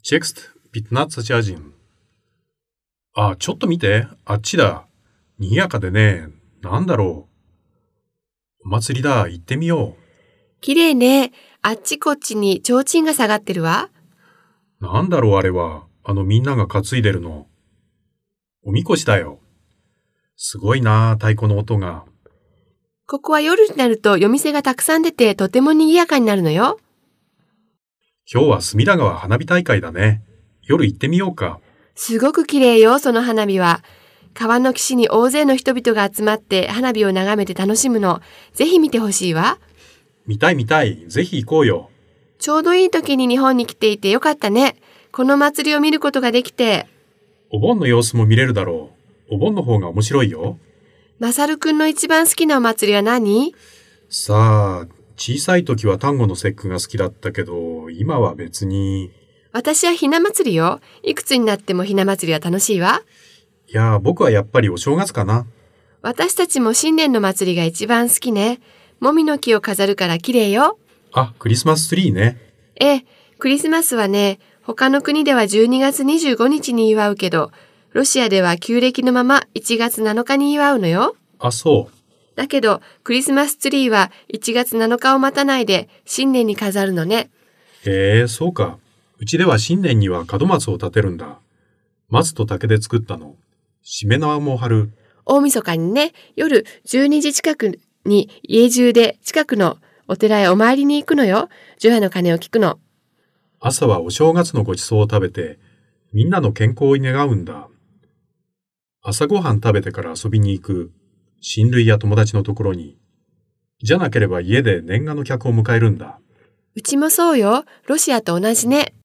Текст 15.1. あ、ちょっと見て、あっちだ。賑やかでね、なんだろう。お祭りだ、行ってみよ綺麗ね。あっちこっちに提灯が下がってるわ。 う。なんだろうあれは、みんなが担いでるの。おみこしだよ。すごいな、太鼓の音が。 ここは夜になると夜店がたくさん出てとても賑やかになるのよ。 今日は隅田川花火大会だね。夜行ってみようか。 すごく綺麗よ、その花火は。川の岸に大勢の人々が集まって花火を眺めて楽しむの。ぜひ見てほしいわ。 見たい見たい。ぜひ行こうよ。 ちょうどいい時に日本に来ていてよかったね。この祭りを見ることができて。 お盆の様子も見れるだろう。お盆の方が面白いよ。 マサルくんの一番好きなお祭りは何？ さあ、小さい時は端午の節句が好きだったけど、今は別に。 私はひな祭りよ。いくつになってもひな祭りは楽しいわ。 いや、僕はやっぱりお正月かな。 私たちも新年の祭りが一番好きね。もみの木を飾るから綺麗よ。 あ、クリスマスツリーね。 ええ、クリスマスはね、他の国では12月25日に祝うけど、ロシアでは旧暦のまま1月7日に祝うのよ。 あ、そう。 だけど、クリスマスツリーは1月7日を待たないで新年に飾るのね。 へえ、そうか。うちでは新年には門松を立てるんだ。松と竹で作ったの。しめ縄も張る。 大晦日にね、夜12時近くに家中で近くのお寺へお参りに行くのよ。除夜の鐘を聞くの。 朝はお正月のごちそうを食べて、みんなの健康を願うんだ。朝ごはん食べてから遊びに行く。親類や友達のところに。じゃなければ家で年賀の客を迎えるんだ。 うちもそうよ。ロシアと同じね。